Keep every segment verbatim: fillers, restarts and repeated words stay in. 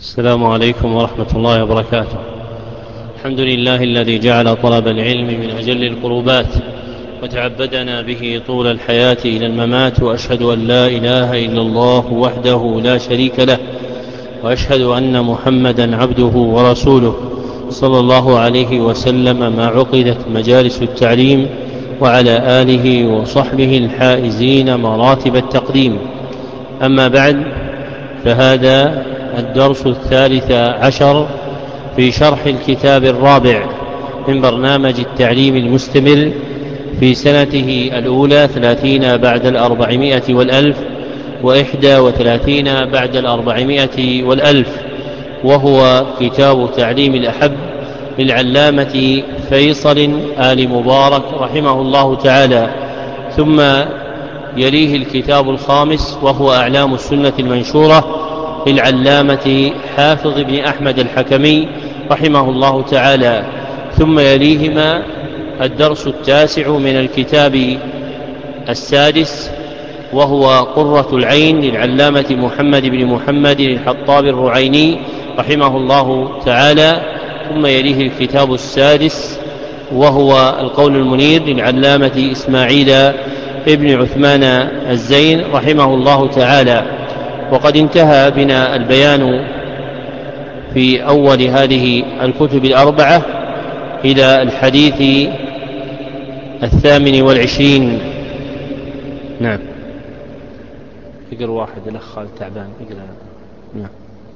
السلام عليكم ورحمة الله وبركاته. الحمد لله الذي جعل طلب العلم من أجل القربات وتعبدنا به طول الحياة إلى الممات، وأشهد أن لا إله إلا الله وحده لا شريك له، وأشهد أن محمدا عبده ورسوله صلى الله عليه وسلم ما عقدت مجالس التعليم، وعلى آله وصحبه الحائزين مراتب التقديم. أما بعد، فهذا الدرس الثالث عشر في شرح الكتاب الرابع من برنامج التعليم المستمر في سنته الأولى ثلاثين بعد الأربعمائة والألف وإحدى وثلاثين بعد الأربعمائة والألف، وهو كتاب تعليم الأحب للعلامة فيصل آل مبارك رحمه الله تعالى. ثم يليه الكتاب الخامس وهو أعلام السنة المنشورة للعلامة حافظ بن أحمد الحكمي رحمه الله تعالى. ثم يليهما الدرس التاسع من الكتاب السادس وهو قرة العين للعلامة محمد بن محمد الحطاب الرعيني رحمه الله تعالى. ثم يليه الكتاب السادس وهو القول المنير للعلامة إسماعيل ابن عثمان الزين رحمه الله تعالى. وقد انتهى بنا البيان في أول هذه الكتب الأربعة إلى الحديث الثامن والعشرين. نعم، اقرأ واحد الأخ خالد تعبان اقرأ. نعم.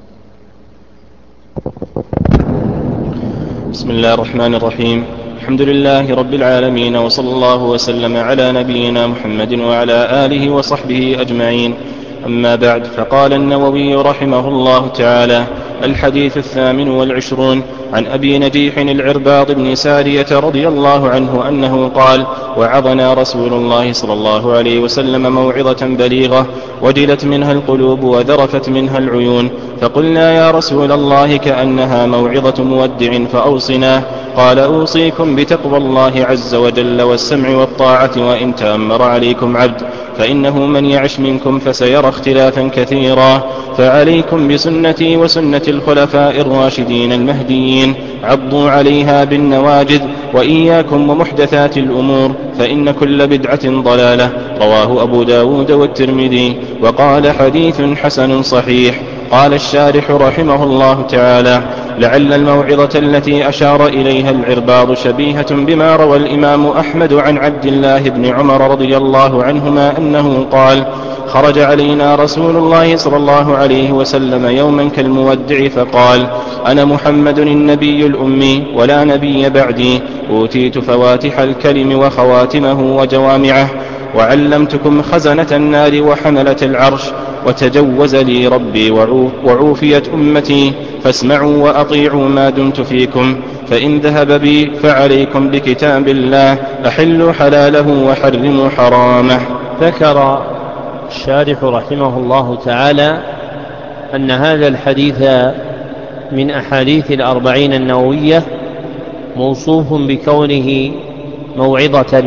بسم الله الرحمن الرحيم. الحمد لله رب العالمين، وصلى الله وسلم على نبينا محمد وعلى آله وصحبه أجمعين. أما بعد، فقال النووي رحمه الله تعالى: الحديث الثامن والعشرون عن أبي نجيح العرباض بن سارية رضي الله عنه أنه قال: وعظنا رسول الله صلى الله عليه وسلم موعظة بليغة وجلت منها القلوب وذرفت منها العيون، فقلنا: يا رسول الله، كأنها موعظة مودع فأوصنا. قال: أوصيكم بتقوى الله عز وجل والسمع والطاعة وإن تأمر عليكم عبد، فإنه من يعش منكم فسيرى اختلافا كثيرا، فعليكم بسنتي وسنة الخلفاء الراشدين المهديين، عضوا عليها بالنواجذ، وإياكم ومحدثات الأمور، فإن كل بدعة ضلالة. رواه أبو داود والترمذي، وقال: حديث حسن صحيح. قال الشارح رحمه الله تعالى: لعل الموعظة التي أشار إليها العرباض شبيهة بما روى الإمام أحمد عن عبد الله بن عمر رضي الله عنهما أنه قال: خرج علينا رسول الله صلى الله عليه وسلم يوما كالمودع فقال: أنا محمد النبي الأمي ولا نبي بعدي، أوتيت فواتح الكلم وخواتمه وجوامعه، وعلمتكم خزنة النار وحملة العرش، وتجوز لي ربي وعوفيت أمتي، فاسمعوا وأطيعوا ما دمت فيكم، فإن ذهب بي فعليكم بكتاب الله، أحلوا حلاله وحرموا حرامه. ذكر الشارح رحمه الله تعالى أن هذا الحديث من أحاديث الأربعين النووية موصوف بكونه موعظة،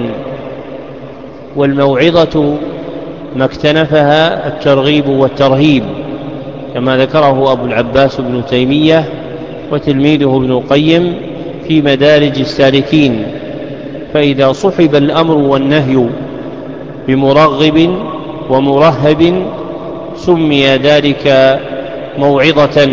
والموعظة ما اكتنفها الترغيب والترهيب، كما ذكره أبو العباس ابن تيمية وتلميذه ابن القيم في مدارج السالكين. فإذا صحب الأمر والنهي بمرغب ومرهب سمي ذلك موعظة،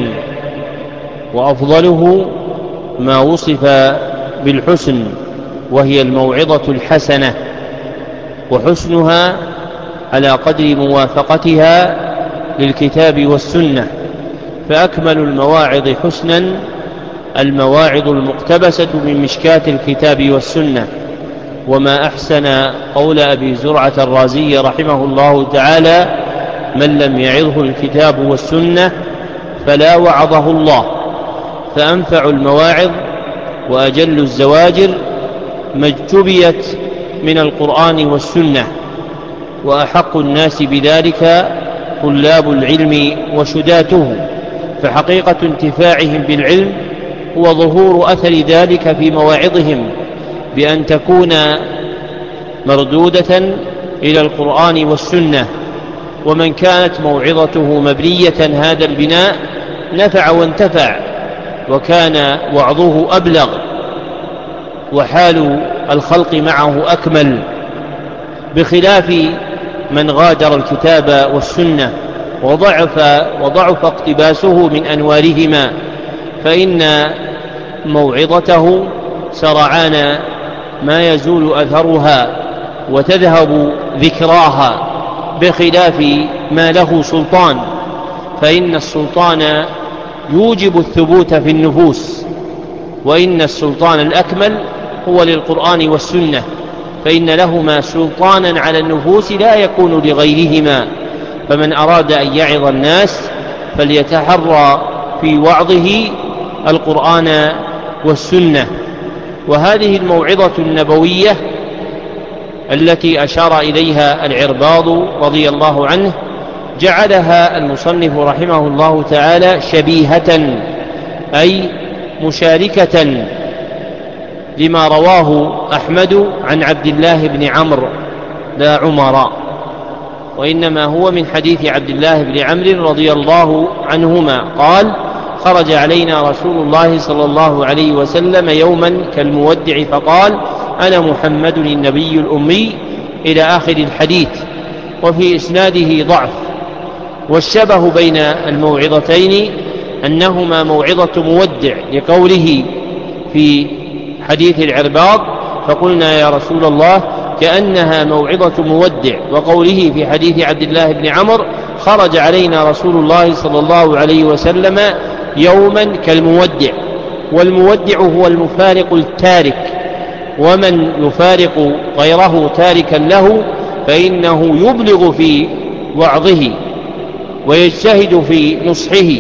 وأفضله ما وصف بالحسن، وهي الموعظة الحسنة، وحسنها على قدر موافقتها للكتاب والسنة. فأكمل المواعظ حسنا المواعظ المقتبسة من مشكاة الكتاب والسنة. وما أحسن قول أبي زرعة الرازي رحمه الله تعالى: من لم يعظه الكتاب والسنة فلا وعظه الله. فأنفع المواعظ وأجل الزواجر ما اجتبيت من القرآن والسنة، وأحق الناس بذلك طلاب العلم وشداته، فحقيقة انتفاعهم بالعلم هو ظهور أثر ذلك في مواعظهم، بأن تكون مردودة إلى القرآن والسنة. ومن كانت موعظته مبنية هذا البناء نفع وانتفع وكان وعظه أبلغ وحال الخلق معه أكمل، بخلاف من غادر الكتاب والسنة وضعف, وضعف اقتباسه من أنوارهما، فإن موعظته سرعان ما يزول أثرها وتذهب ذكراها، بخلاف ما له سلطان، فإن السلطان يوجب الثبوت في النفوس، وإن السلطان الأكمل هو للقرآن والسنة، فإن لهما سلطانا على النفوس لا يكون لغيرهما. فمن أراد أن يعظ الناس فليتحرى في وعظه القرآن والسنة. وهذه الموعظة النبوية التي أشار إليها العرباض رضي الله عنه جعلها المصنف رحمه الله تعالى شبيهة، أي مشاركة لما رواه أحمد عن عبد الله بن عمرو لا عمر، وإنما هو من حديث عبد الله بن عمرو رضي الله عنهما قال: خرج علينا رسول الله صلى الله عليه وسلم يوما كالمودع فقال: أنا محمد النبي الأمي، إلى آخر الحديث. وفي إسناده ضعف، والشبه بين الموعظتين أنهما موعظة مودع، لقوله في حديث العرباض: فقلنا يا رسول الله كأنها موعظة مودع، وقوله في حديث عبد الله بن عمرو: خرج علينا رسول الله صلى الله عليه وسلم يوما كالمودع. والمودع هو المفارق التارك، ومن يفارق غيره تاركا له فإنه يبلغ في وعظه ويجتهد في نصحه.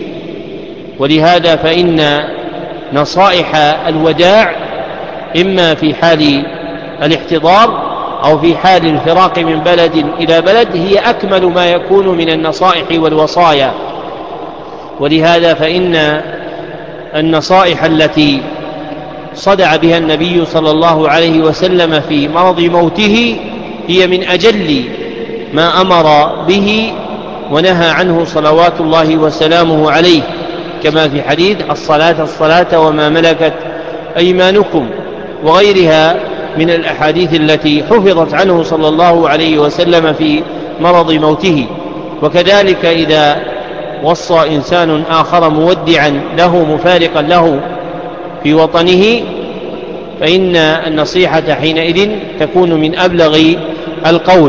ولهذا فإن نصائح الوداع إما في حال الاحتضار أو في حال الفراق من بلد إلى بلد هي أكمل ما يكون من النصائح والوصايا. ولهذا فإن النصائح التي صدع بها النبي صلى الله عليه وسلم في مرض موته هي من أجل ما أمر به ونهى عنه صلوات الله وسلامه عليه، كما في حديث: الصلاة الصلاة وما ملكت أيمانكم، وغيرها من الأحاديث التي حفظت عنه صلى الله عليه وسلم في مرض موته. وكذلك إذا وصى إنسان آخر مودعا له مفارقا له في وطنه فإن النصيحة حينئذ تكون من أبلغ القول،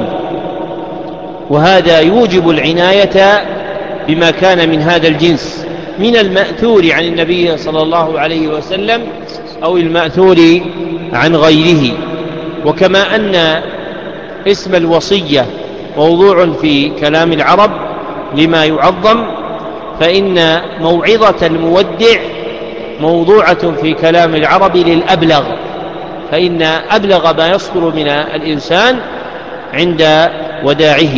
وهذا يوجب العناية بما كان من هذا الجنس من المأثور عن النبي صلى الله عليه وسلم أو المأثور عن غيره. وكما أن اسم الوصية موضوع في كلام العرب لما يعظم، فإن موعظة المودع موضوعة في كلام العرب للأبلغ، فإن أبلغ ما يصدر من الإنسان عند وداعه.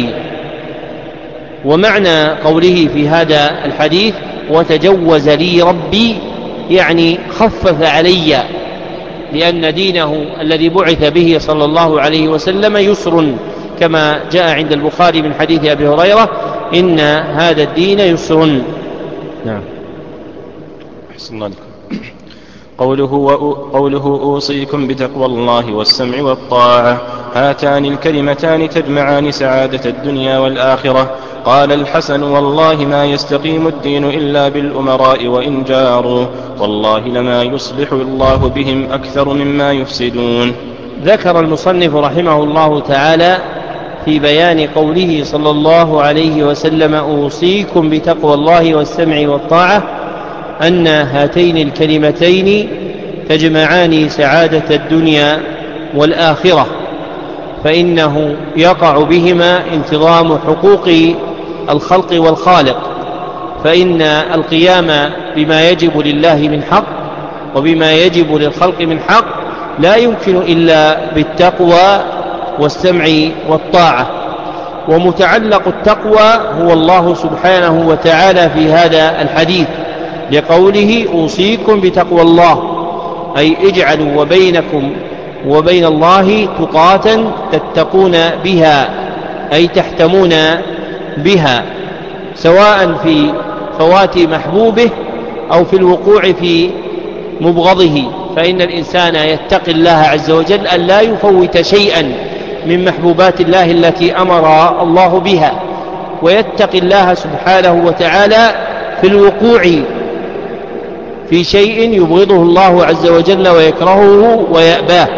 ومعنى قوله في هذا الحديث: وتجوز لي ربي، يعني خفف علي، لأن دينه الذي بعث به صلى الله عليه وسلم يسر، كما جاء عند البخاري من حديث أبي هريرة: إن هذا الدين يسر. نعم. أحسن الله لكم. قوله, قوله أوصيكم بتقوى الله والسمع والطاعة، هاتان الكلمتان تجمعان سعادة الدنيا والآخرة. قال الحسن: والله ما يستقيم الدين إلا بالأمراء وإن جاروا، والله لما يصلح الله بهم أكثر مما يفسدون. ذكر المصنف رحمه الله تعالى في بيان قوله صلى الله عليه وسلم: أوصيكم بتقوى الله والسمع والطاعة، أن هاتين الكلمتين تجمعان سعادة الدنيا والآخرة، فإنه يقع بهما انتظام حقوق الخلق والخالق، فإن القيام بما يجب لله من حق وبما يجب للخلق من حق لا يمكن إلا بالتقوى والسمع والطاعة. ومتعلق التقوى هو الله سبحانه وتعالى في هذا الحديث، لقوله: أوصيكم بتقوى الله، أي اجعلوا وبينكم وبين الله تقاة تتقون بها، أي تحتمون بها، سواء في فوات محبوبه أو في الوقوع في مبغضه، فإن الإنسان يتقي الله عز وجل أن لا يفوت شيئا من محبوبات الله التي أمر الله بها، ويتقي الله سبحانه وتعالى في الوقوع في شيء يبغضه الله عز وجل ويكرهه ويأباه.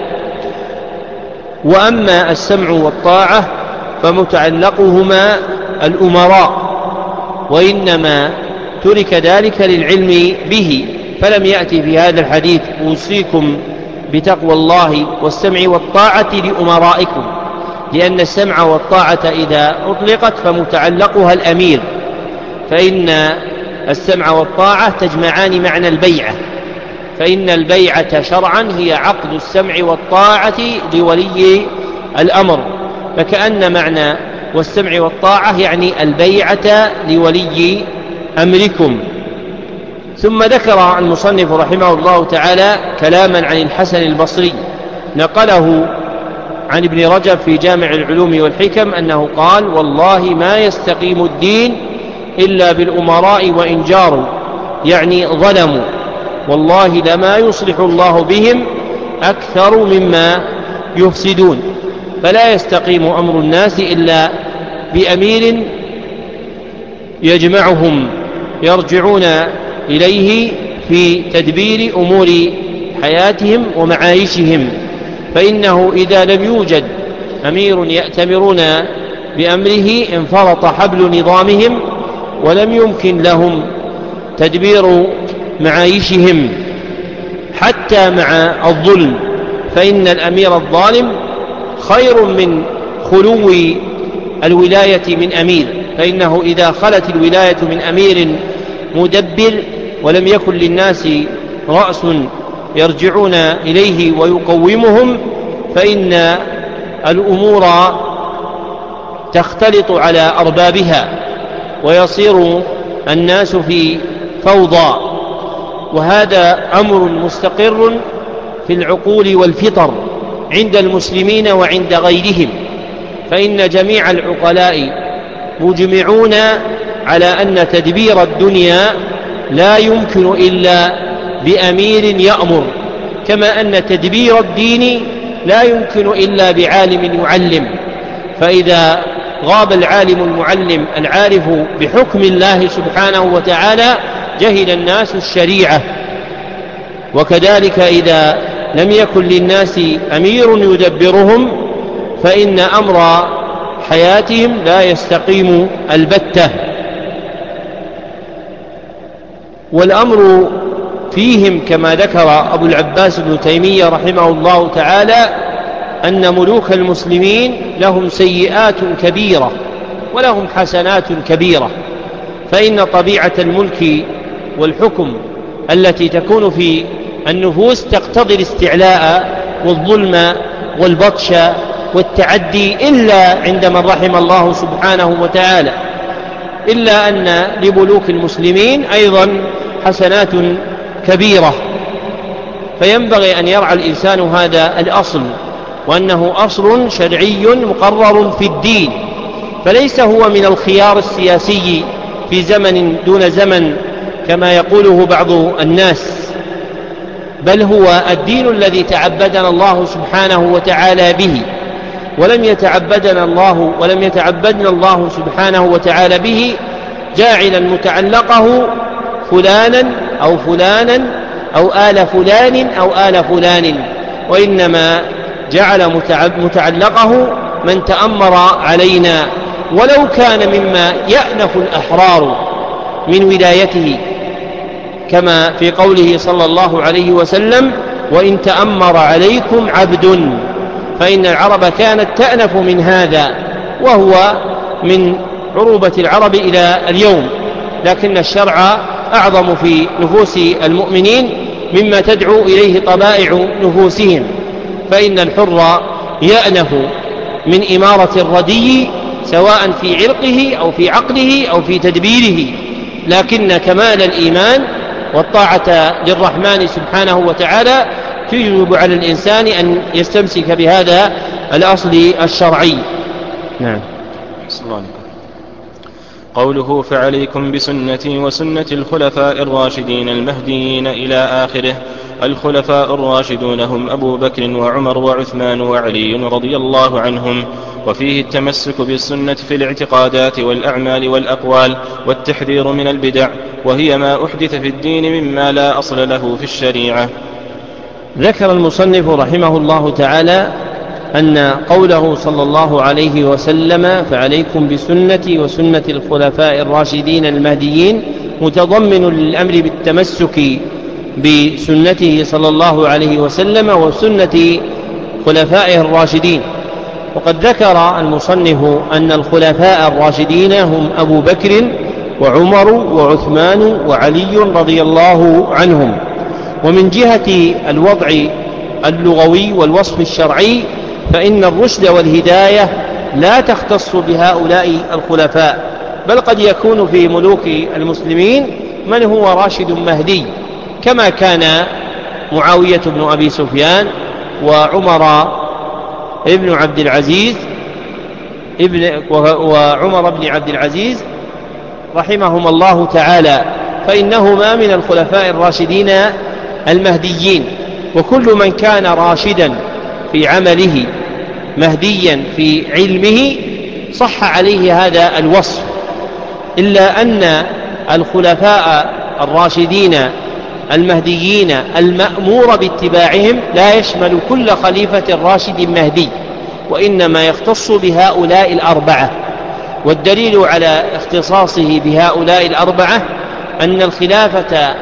وأما السمع والطاعة فمتعلقهما الأمراء، وإنما ترك ذلك للعلم به، فلم يأتي في هذا الحديث أوصيكم بتقوى الله والسمع والطاعة لأمرائكم، لأن السمع والطاعة إذا أطلقت فمتعلقها الأمير، فإن السمع والطاعة تجمعان معنى البيعة، فإن البيعة شرعا هي عقد السمع والطاعة لولي الأمر، فكأن معنى والسمع والطاعة يعني البيعة لولي أمركم. ثم ذكر المصنف رحمه الله تعالى كلاما عن الحسن البصري نقله عن ابن رجب في جامع العلوم والحكم أنه قال: والله ما يستقيم الدين إلا بالأمراء وإن جاروا، يعني ظلموا، والله لما يصلح الله بهم أكثر مما يفسدون. فلا يستقيم أمر الناس إلا بأمير يجمعهم يرجعون إليه في تدبير أمور حياتهم ومعايشهم، فإنه إذا لم يوجد أمير يأتمرون بأمره انفرط حبل نظامهم ولم يمكن لهم تدبير معايشهم حتى مع الظلم، فإن الأمير الظالم خير من خلو الولاية من أمير، فإنه إذا خلت الولاية من أمير مدبر ولم يكن للناس رأس يرجعون إليه ويقومهم، فإن الأمور تختلط على أربابها ويصير الناس في فوضى، وهذا أمر مستقر في العقول والفطر عند المسلمين وعند غيرهم، فإن جميع العقلاء مجمعون على أن تدبير الدنيا لا يمكن إلا بأمير يأمر، كما أن تدبير الدين لا يمكن إلا بعالم يعلم، فإذا غاب العالم المعلم العارف بحكم الله سبحانه وتعالى جهل الناس الشريعة. وكذلك إذا لم يكن للناس أمير يدبرهم فإن أمر حياتهم لا يستقيم البتة. والأمر فيهم كما ذكر أبو العباس ابن تيمية رحمه الله تعالى أن ملوك المسلمين لهم سيئات كبيرة ولهم حسنات كبيرة، فإن طبيعة الملك والحكم التي تكون في النفوس تقتضي الاستعلاء والظلم والبطش والتعدي إلا عند من رحم الله سبحانه وتعالى، إلا أن لملوك المسلمين أيضا حسنات كبيرة، فينبغي أن يرعى الإنسان هذا الأصل، وأنه أصل شرعي مقرر في الدين، فليس هو من الخيار السياسي في زمن دون زمن كما يقوله بعض الناس، بل هو الدين الذي تعبدنا الله سبحانه وتعالى به، ولم يتعبدنا الله ولم يتعبدنا الله سبحانه وتعالى به جاعلا متعلقه فلانا أو فلانا أو آل فلان أو آل فلان، وإنما جعل متعلقه من تأمر علينا ولو كان مما يأنف الأحرار من ولايته، كما في قوله صلى الله عليه وسلم: وإن تأمر عليكم عبد، فإن العرب كانت تأنف من هذا، وهو من عروبة العرب إلى اليوم، لكن الشرع أعظم في نفوس المؤمنين مما تدعو إليه طبائع نفوسهم، فإن الحر يأنف من إمارة الردي سواء في عرقه أو في عقله أو في تدبيره، لكن كمال الإيمان والطاعة للرحمن سبحانه وتعالى تجب على الإنسان أن يستمسك بهذا الأصل الشرعي. نعم. قوله فعليكم بسنتي وسنة الخلفاء الراشدين المهديين إلى آخره. الخلفاء الراشدون هم أبو بكر وعمر وعثمان وعلي رضي الله عنهم. وفيه التمسك بالسنة في الاعتقادات والأعمال والأقوال، والتحذير من البدع، وهي ما أحدث في الدين مما لا أصل له في الشريعة. ذكر المصنف رحمه الله تعالى أن قوله صلى الله عليه وسلم فعليكم بسنتي وسنة الخلفاء الراشدين المهديين متضمن للأمر بالتمسك بسنته صلى الله عليه وسلم وسنة خلفائه الراشدين. وقد ذكر المصنف أن الخلفاء الراشدين هم أبو بكر وعمر وعثمان وعلي رضي الله عنهم. ومن جهة الوضع اللغوي والوصف الشرعي فإن الرشد والهداية لا تختص بهؤلاء الخلفاء، بل قد يكون في ملوك المسلمين من هو راشد مهدي، كما كان معاوية بن أبي سفيان وعمر ابن عبد العزيز ابن وعمر بن عبد العزيز رحمهما الله تعالى، فإنهما من الخلفاء الراشدين المهديين. وكل من كان راشدا في عمله مهديا في علمه صح عليه هذا الوصف، إلا أن الخلفاء الراشدين المهديين المأمور باتباعهم لا يشمل كل خليفة راشد مهدي، وإنما يختص بهؤلاء الأربعة. والدليل على اختصاصه بهؤلاء الأربعة أن الخلافة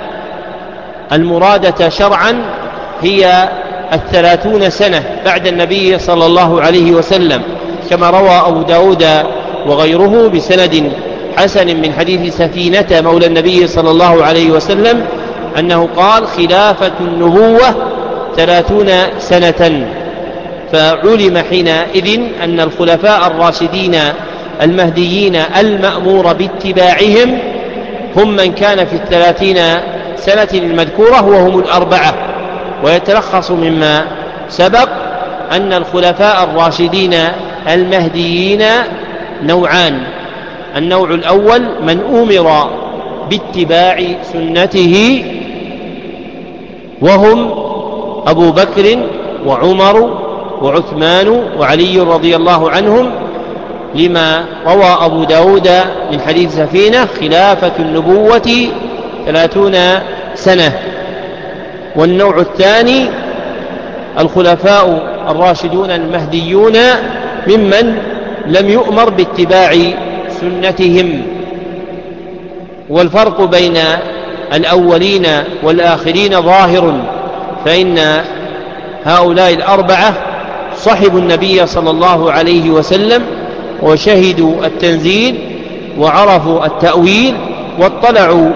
المرادة شرعا هي الثلاثون سنة بعد النبي صلى الله عليه وسلم، كما روى أبو داود وغيره بسند حسن من حديث سفينة مولى النبي صلى الله عليه وسلم أنه قال خلافة النبوة ثلاثون سنة. فعلم حينئذ أن الخلفاء الراشدين المهديين المأمور باتباعهم هم من كان في الثلاثين سنة المذكورة وهم الأربعة. ويتلخص مما سبق أن الخلفاء الراشدين المهديين نوعان: النوع الأول من أمر باتباع سنته وهم أبو بكر وعمر وعثمان وعلي رضي الله عنهم، لما روى أبو داود من حديث سفينة خلافة النبوة ثلاثون سنة. والنوع الثاني الخلفاء الراشدون المهديون ممن لم يؤمر باتباع سنتهم. والفرق بين الأولين والآخرين ظاهر، فإن هؤلاء الأربعة صحبوا النبي صلى الله عليه وسلم وشهدوا التنزيل وعرفوا التأويل واطلعوا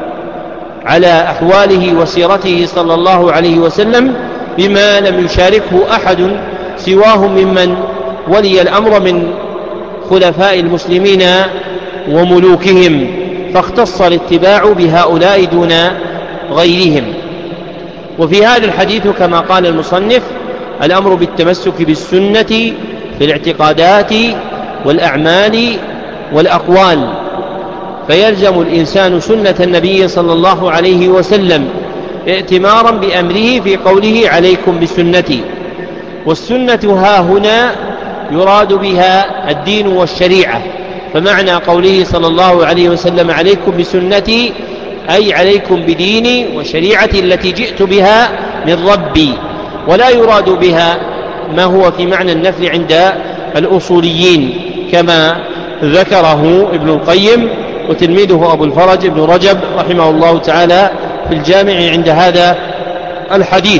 على أحواله وسيرته صلى الله عليه وسلم بما لم يشاركه أحد سواهم ممن ولي الأمر من خلفاء المسلمين وملوكهم، فاختص الاتباع بهؤلاء دون غيرهم. وفي هذا الحديث كما قال المصنف الأمر بالتمسك بالسنة في الاعتقادات والأعمال والأقوال، فيلزم الإنسان سنة النبي صلى الله عليه وسلم ائتمارا بأمره في قوله عليكم بسنتي. والسنة ها هنا يراد بها الدين والشريعة، فمعنى قوله صلى الله عليه وسلم عليكم بسنتي أي عليكم بديني وشريعتي التي جئت بها من ربي، ولا يراد بها ما هو في معنى النفي عند الأصوليين كما ذكره ابن القيم وتلميذه أبو الفرج ابن رجب رحمه الله تعالى في الجامع عند هذا الحديث.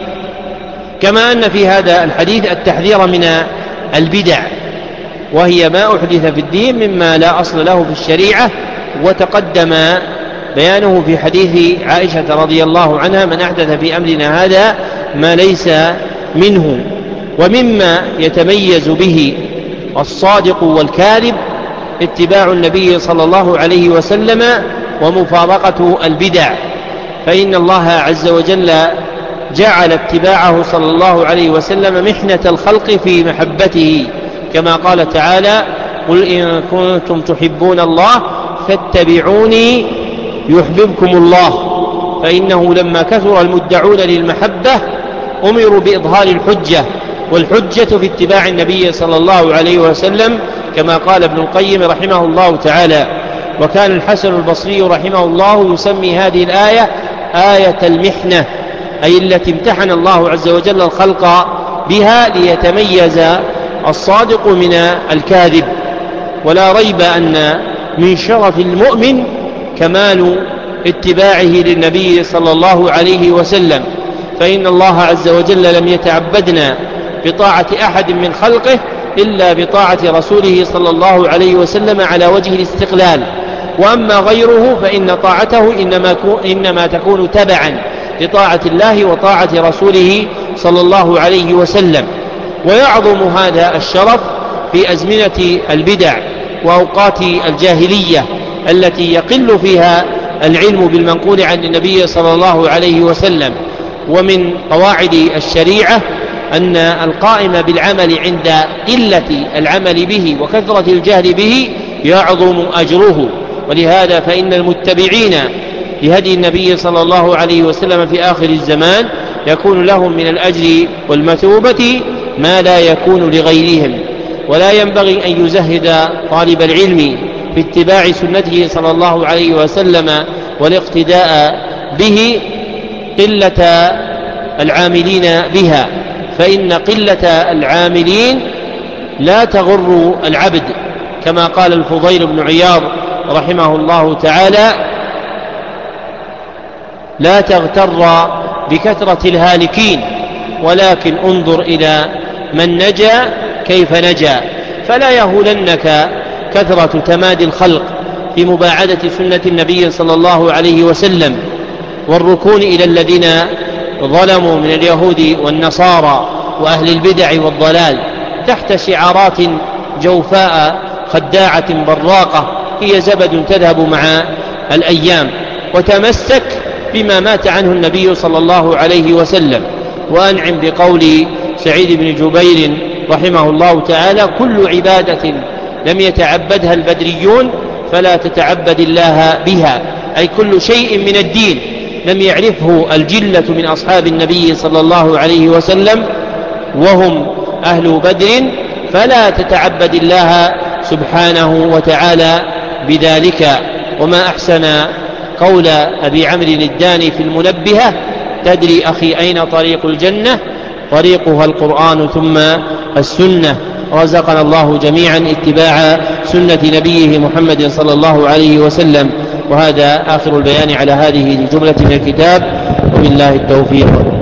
كما أن في هذا الحديث التحذير من البدع، وهي ما أحدث في الدين مما لا أصل له في الشريعة، وتقدم بيانه في حديث عائشة رضي الله عنها من أحدث في أمرنا هذا ما ليس منه. ومما يتميز به الصادق والكاذب اتباع النبي صلى الله عليه وسلم ومفارقة البدع، فإن الله عز وجل جعل اتباعه صلى الله عليه وسلم محنة الخلق في محبته، كما قال تعالى قل إن كنتم تحبون الله فاتبعوني يحببكم الله. فإنه لما كثر المدعون للمحبة أمروا بإظهار الحجة، والحجة في اتباع النبي صلى الله عليه وسلم كما قال ابن القيم رحمه الله تعالى. وكان الحسن البصري رحمه الله يسمي هذه الآية آية المحنة، أي التي امتحن الله عز وجل الخلق بها ليتميز الصادق من الكاذب. ولا ريب أن من شرف المؤمن كمال اتباعه للنبي صلى الله عليه وسلم، فإن الله عز وجل لم يتعبدنا بطاعة أحد من خلقه إلا بطاعة رسوله صلى الله عليه وسلم على وجه الاستقلال، وأما غيره فإن طاعته إنما, إنما تكون تبعا لطاعة الله وطاعة رسوله صلى الله عليه وسلم. ويعظم هذا الشرف في أزمنة البدع وأوقات الجاهلية التي يقل فيها العلم بالمنقول عن النبي صلى الله عليه وسلم. ومن قواعد الشريعة أن القائم بالعمل عند قلة العمل به وكثرة الجهل به يعظم أجره، ولهذا فإن المتبعين لهدي النبي صلى الله عليه وسلم في آخر الزمان يكون لهم من الأجر والمثوبة ما لا يكون لغيرهم. ولا ينبغي أن يزهد طالب العلم في اتباع سنته صلى الله عليه وسلم والاقتداء به قلة العاملين بها، فإن قلة العاملين لا تغر العبد، كما قال الفضيل بن عياض رحمه الله تعالى: لا تغتر بكثرة الهالكين ولكن انظر إلى من نجا كيف نجا. فلا يهولنك كثرة تمادي الخلق في مباعدة سنة النبي صلى الله عليه وسلم والركون إلى الذين ظلموا من اليهود والنصارى وأهل البدع والضلال تحت شعارات جوفاء خداعة براقة هي زبد تذهب مع الأيام. وتمسك بما مات عنه النبي صلى الله عليه وسلم، وأنعم بقول سعيد بن جبير رحمه الله تعالى: كل عبادة لم يتعبدها البدريون فلا تتعبد الله بها، أي كل شيء من الدين لم يعرفه الجلة من أصحاب النبي صلى الله عليه وسلم وهم أهل بدر فلا تتعبد الله سبحانه وتعالى بذلك. وما أحسن قول أبي عمرو الداني في المنبهة: تدري أخي أين طريق الجنة؟ طريقها القرآن ثم السنة. رزقنا الله جميعا اتباع سنة نبيه محمد صلى الله عليه وسلم. وهذا آخر البيان على هذه الجملة من الكتاب، وبالله التوفيق.